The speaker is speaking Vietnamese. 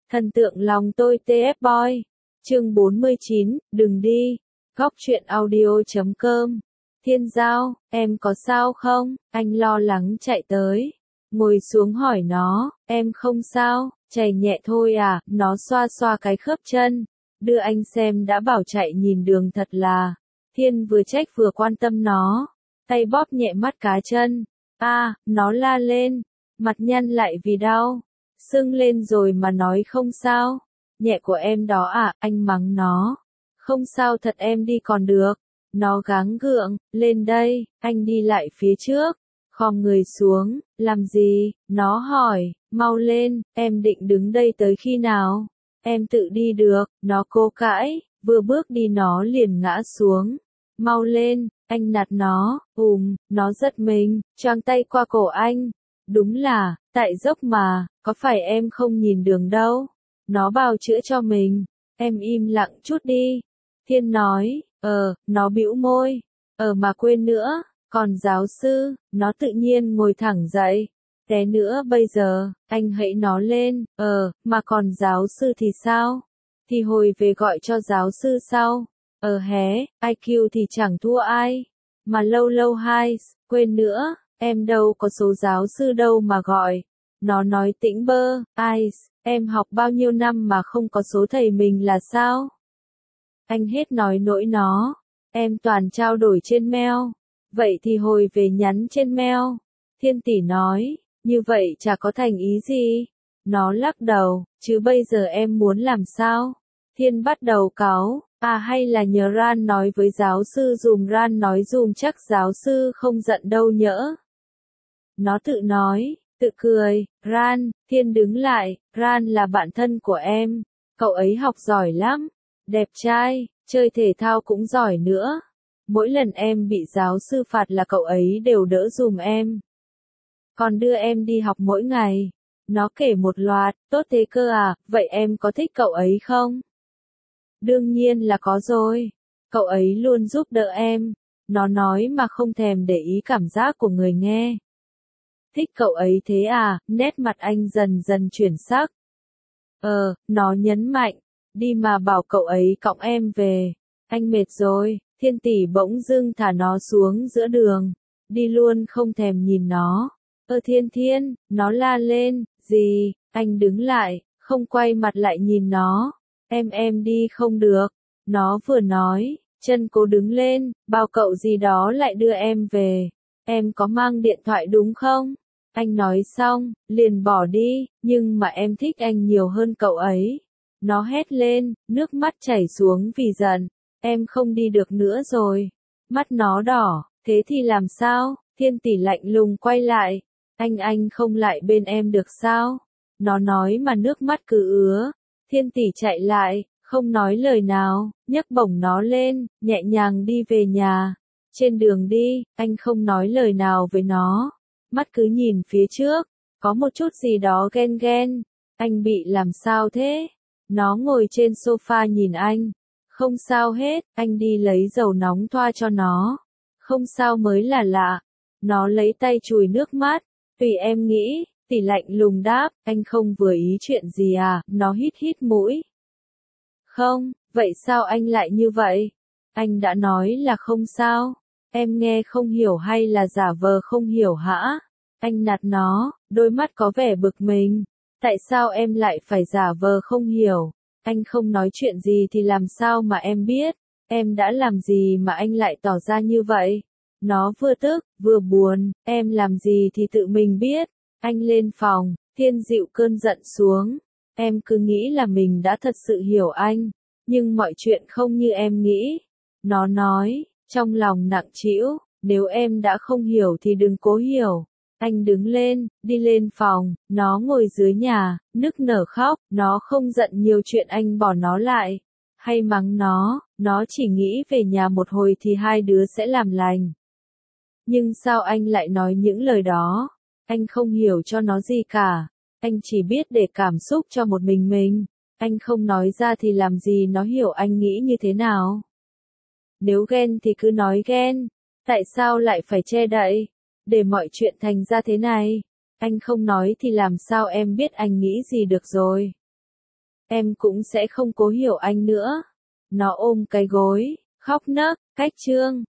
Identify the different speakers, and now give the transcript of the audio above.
Speaker 1: Thần tượng lòng tôi TF Boy. Chương 49, đừng đi. Góc truyện audio.com. Thiên Giao, em có sao không? Anh lo lắng chạy tới. Ngồi xuống hỏi nó, em không sao, chảy nhẹ thôi à, nó xoa xoa cái khớp chân. Đưa anh xem đã bảo chạy nhìn đường thật là. Thiên vừa trách vừa quan tâm nó. Tay bóp nhẹ mắt cá chân. Nó la lên. Mặt nhăn lại vì đau. Sưng lên rồi mà nói không sao. Nhẹ của em đó à, anh mắng nó. Không sao thật em đi còn được. Nó gắng gượng, lên đây, anh đi lại phía trước. Khom người xuống, làm gì? Nó hỏi, mau lên, em định đứng đây tới khi nào? Em tự đi được, nó cố cãi, vừa bước đi nó liền ngã xuống. Mau lên, anh nạt nó, nó giật mình, choàng tay qua cổ anh. Đúng là, tại dốc mà, có phải em không nhìn đường đâu? Nó bào chữa cho mình, em im lặng chút đi. Thiên nói, nó bĩu môi, mà quên nữa, còn giáo sư, nó tự nhiên ngồi thẳng dậy. Té nữa bây giờ, anh hãy nó lên, mà còn giáo sư thì sao? Thì hồi về gọi cho giáo sư sau. IQ thì chẳng thua ai. Mà lâu lâu hai, quên nữa, em đâu có số giáo sư đâu mà gọi. Nó nói tĩnh bơ, em học bao nhiêu năm mà không có số thầy mình là sao? Anh hết nói nỗi nó, em toàn trao đổi trên mail. Vậy thì hồi về nhắn trên mail. Thiên tỷ nói, như vậy chả có thành ý gì. Nó lắc đầu, chứ bây giờ em muốn làm sao? Thiên bắt đầu cáu, hay là nhờ Ran nói với giáo sư dùm, Ran nói dùm chắc giáo sư không giận đâu nhỡ. Nó tự nói, tự cười, Ran, Thiên đứng lại, Ran là bạn thân của em, cậu ấy học giỏi lắm, đẹp trai, chơi thể thao cũng giỏi nữa. Mỗi lần em bị giáo sư phạt là cậu ấy đều đỡ dùm em. Còn đưa em đi học mỗi ngày. Nó kể một loạt, tốt thế cơ à, vậy em có thích cậu ấy không? Đương nhiên là có rồi. Cậu ấy luôn giúp đỡ em. Nó nói mà không thèm để ý cảm giác của người nghe. Thích cậu ấy thế à, nét mặt anh dần dần chuyển sắc. Nó nhấn mạnh, đi mà bảo cậu ấy cõng em về. Anh mệt rồi. Thiên tỷ bỗng dưng thả nó xuống giữa đường. Đi luôn không thèm nhìn nó. Thiên, nó la lên, gì? Anh đứng lại, không quay mặt lại nhìn nó. Em đi không được. Nó vừa nói, chân cố đứng lên, bảo cậu gì đó lại đưa em về. Em có mang điện thoại đúng không? Anh nói xong, liền bỏ đi, nhưng mà em thích anh nhiều hơn cậu ấy. Nó hét lên, nước mắt chảy xuống vì giận. Em không đi được nữa rồi. Mắt nó đỏ, thế thì làm sao? Thiên tỷ lạnh lùng quay lại. Anh không lại bên em được sao? Nó nói mà nước mắt cứ ứa. Thiên tỷ chạy lại, không nói lời nào, nhấc bổng nó lên, nhẹ nhàng đi về nhà. Trên đường đi, anh không nói lời nào với nó. Mắt cứ nhìn phía trước, có một chút gì đó ghen ghen. Anh bị làm sao thế? Nó ngồi trên sofa nhìn anh. Không sao hết, anh đi lấy dầu nóng thoa cho nó. Không sao mới là lạ. Nó lấy tay chùi nước mắt. Tùy em nghĩ, tỷ lạnh lùng đáp, anh không vừa ý chuyện gì à, nó hít hít mũi. Không, vậy sao anh lại như vậy? Anh đã nói là không sao. Em nghe không hiểu hay là giả vờ không hiểu hả? Anh nạt nó, đôi mắt có vẻ bực mình. Tại sao em lại phải giả vờ không hiểu? Anh không nói chuyện gì thì làm sao mà em biết? Em đã làm gì mà anh lại tỏ ra như vậy? Nó vừa tức, vừa buồn, em làm gì thì tự mình biết. Anh lên phòng, Thiên dịu cơn giận xuống. Em cứ nghĩ là mình đã thật sự hiểu anh, nhưng mọi chuyện không như em nghĩ. Nó nói, trong lòng nặng trĩu, nếu em đã không hiểu thì đừng cố hiểu. Anh đứng lên, đi lên phòng, nó ngồi dưới nhà, nức nở khóc, nó không giận nhiều chuyện anh bỏ nó lại, hay mắng nó chỉ nghĩ về nhà một hồi thì hai đứa sẽ làm lành. Nhưng sao anh lại nói những lời đó? Anh không hiểu cho nó gì cả, anh chỉ biết để cảm xúc cho một mình. Anh không nói ra thì làm gì nó hiểu anh nghĩ như thế nào. Nếu ghen thì cứ nói ghen, tại sao lại phải che đậy? Để mọi chuyện thành ra thế này. Anh không nói thì làm sao em biết anh nghĩ gì được rồi. em cũng sẽ không cố hiểu anh nữa. Nó ôm cái gối, khóc nấc, cách Trương